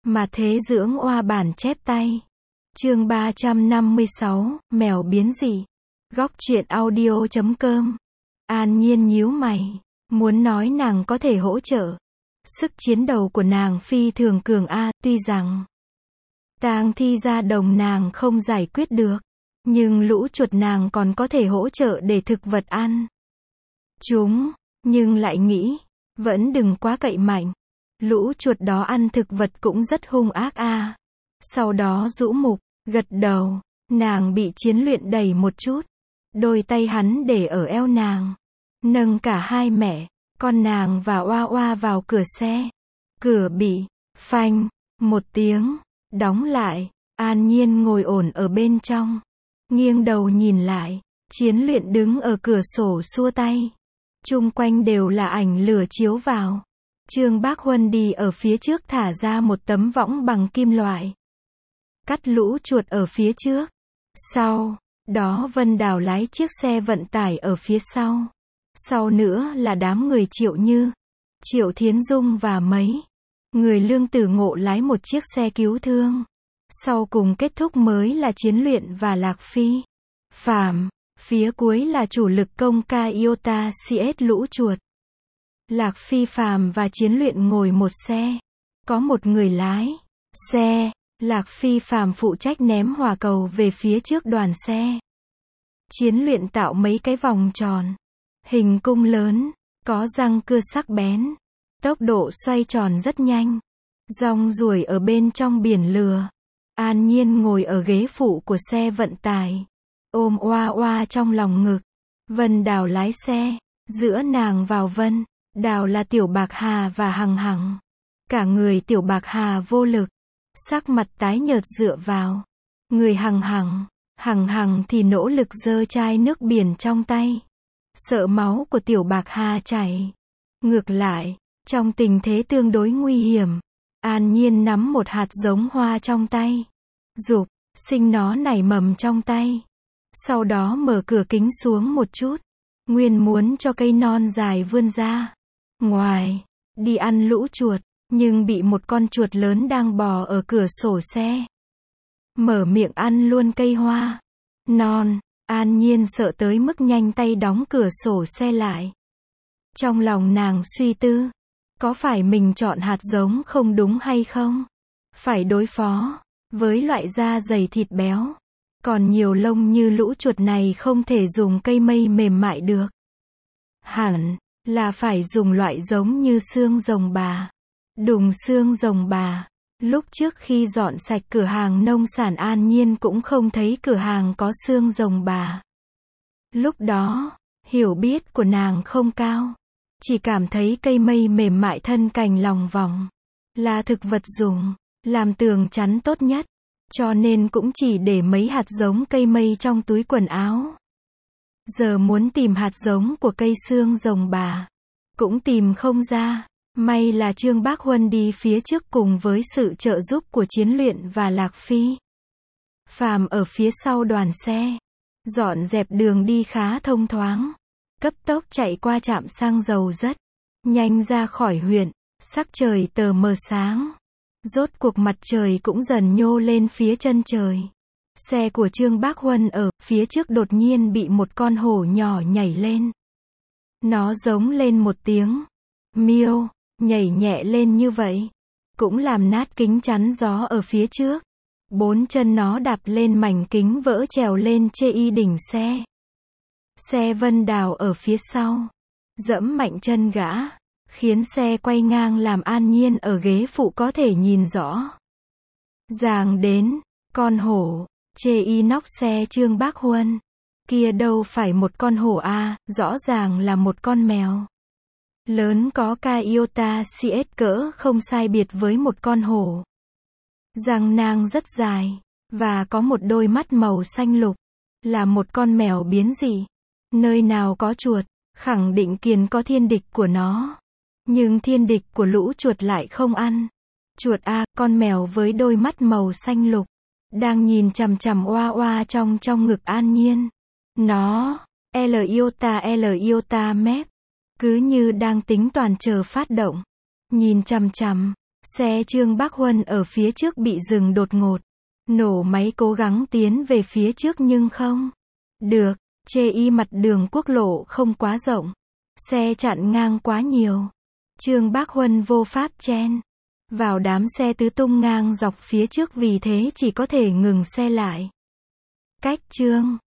Mà thế dưỡng oa bản chép tay. Chương 356, mèo biến dị. Góc truyện audio.com. An Nhiên nhíu mày, muốn nói nàng có thể hỗ trợ. Sức chiến đấu của nàng phi thường cường tuy rằng tang thi ra đồng nàng không giải quyết được, nhưng lũ chuột nàng còn có thể hỗ trợ để thực vật ăn chúng, nhưng lại nghĩ, vẫn đừng quá cậy mạnh. Lũ chuột đó ăn thực vật cũng rất hung ác Sau đó rũ mục, gật đầu, nàng bị chiến luyện đẩy một chút. Đôi tay hắn để ở eo nàng, nâng cả hai mẹ, con nàng và oa oa vào cửa xe. Cửa bị, phanh, một tiếng, đóng lại. An Nhiên ngồi ổn ở bên trong, nghiêng đầu nhìn lại, chiến luyện đứng ở cửa sổ xua tay. Chung quanh đều là ảnh lửa chiếu vào. Trương Bác Huân đi ở phía trước thả ra một tấm võng bằng kim loại, cắt lũ chuột ở phía trước. Sau đó Vân Đào lái chiếc xe vận tải ở phía sau. Sau nữa là đám người Triệu Như, Triệu Thiến Dung và mấy người Lương Tử Ngộ lái một chiếc xe cứu thương. Sau cùng kết thúc mới là Chiến Luyện và Lạc Phi Phạm. Phía cuối là chủ lực công Iota CS lũ chuột. Lạc Phi Phạm và Chiến Luyện ngồi một xe, có một người lái xe. Lạc Phi Phạm phụ trách ném hỏa cầu về phía trước đoàn xe. Chiến Luyện tạo mấy cái vòng tròn, hình cung lớn, có răng cưa sắc bén. Tốc độ xoay tròn rất nhanh. Rong ruổi ở bên trong biển lửa. An Nhiên ngồi ở ghế phụ của xe vận tải, ôm oa oa trong lòng ngực. Vân Đào lái xe, giữa nàng vào Vân Đào là Tiểu Bạc Hà và Hằng Hằng. Cả người Tiểu Bạc Hà vô lực, sắc mặt tái nhợt dựa vào người Hằng Hằng thì nỗ lực giơ chai nước biển trong tay, sợ máu của Tiểu Bạc Hà chảy. Ngược lại, trong tình thế tương đối nguy hiểm, An Nhiên nắm một hạt giống hoa trong tay, dục sinh nó nảy mầm trong tay. Sau đó mở cửa kính xuống một chút, nguyên muốn cho cây non dài vươn ra ngoài, đi ăn lũ chuột, nhưng bị một con chuột lớn đang bò ở cửa sổ xe mở miệng ăn luôn cây hoa non. An Nhiên sợ tới mức nhanh tay đóng cửa sổ xe lại. Trong lòng nàng suy tư, có phải mình chọn hạt giống không đúng hay không? Phải đối phó với loại da dày thịt béo, còn nhiều lông như lũ chuột này không thể dùng cây mây mềm mại được. Hẳn là phải dùng loại giống như xương rồng bà, đùng xương rồng bà. Lúc trước khi dọn sạch cửa hàng nông sản An Nhiên cũng không thấy cửa hàng có xương rồng bà. Lúc đó, hiểu biết của nàng không cao, chỉ cảm thấy cây mây mềm mại thân cành lòng vòng là thực vật dùng làm tường chắn tốt nhất, cho nên cũng chỉ để mấy hạt giống cây mây trong túi quần áo. Giờ muốn tìm hạt giống của cây xương rồng bà, cũng tìm không ra. May là Trương Bác Huân đi phía trước cùng với sự trợ giúp của Chiến Luyện và Lạc Phi Phạm ở phía sau đoàn xe, dọn dẹp đường đi khá thông thoáng. Cấp tốc chạy qua trạm xăng dầu rất nhanh ra khỏi huyện. Sắc trời tờ mờ sáng, rốt cuộc mặt trời cũng dần nhô lên phía chân trời. Xe của Trương Bác Huân ở phía trước đột nhiên bị một con hổ nhỏ nhảy lên. Nó giống lên một tiếng miêu, nhảy nhẹ lên như vậy cũng làm nát kính chắn gió ở phía trước. Bốn chân nó đạp lên mảnh kính vỡ trèo lên chê đỉnh xe. Xe Vân Đào ở phía sau dẫm mạnh chân gã, khiến xe quay ngang làm An Nhiên ở ghế phụ có thể nhìn rõ ràng đến con hổ chê inox xe Trương Bác Huân. Kia đâu phải một con hổ rõ ràng là một con mèo lớn có Iota CS cỡ không sai biệt với một con hổ. Răng nang rất dài, và có một đôi mắt màu xanh lục, là một con mèo biến dị. Nơi nào có chuột, khẳng định kiền có thiên địch của nó. Nhưng thiên địch của lũ chuột lại không ăn chuột con mèo với đôi mắt màu xanh lục, đang nhìn chằm chằm oa oa trong ngực An Nhiên. Nó, L iota mép, cứ như đang tính toàn chờ phát động. Nhìn chằm chằm, Xe Trương Bác Huân ở phía trước bị dừng đột ngột. Nổ máy cố gắng tiến về phía trước nhưng không được. Chê y mặt đường quốc lộ không quá rộng. Xe chặn ngang quá nhiều. Trương Bác Huân vô pháp chen vào đám xe tứ tung ngang dọc phía trước, vì thế chỉ có thể ngừng xe lại. Cách Trương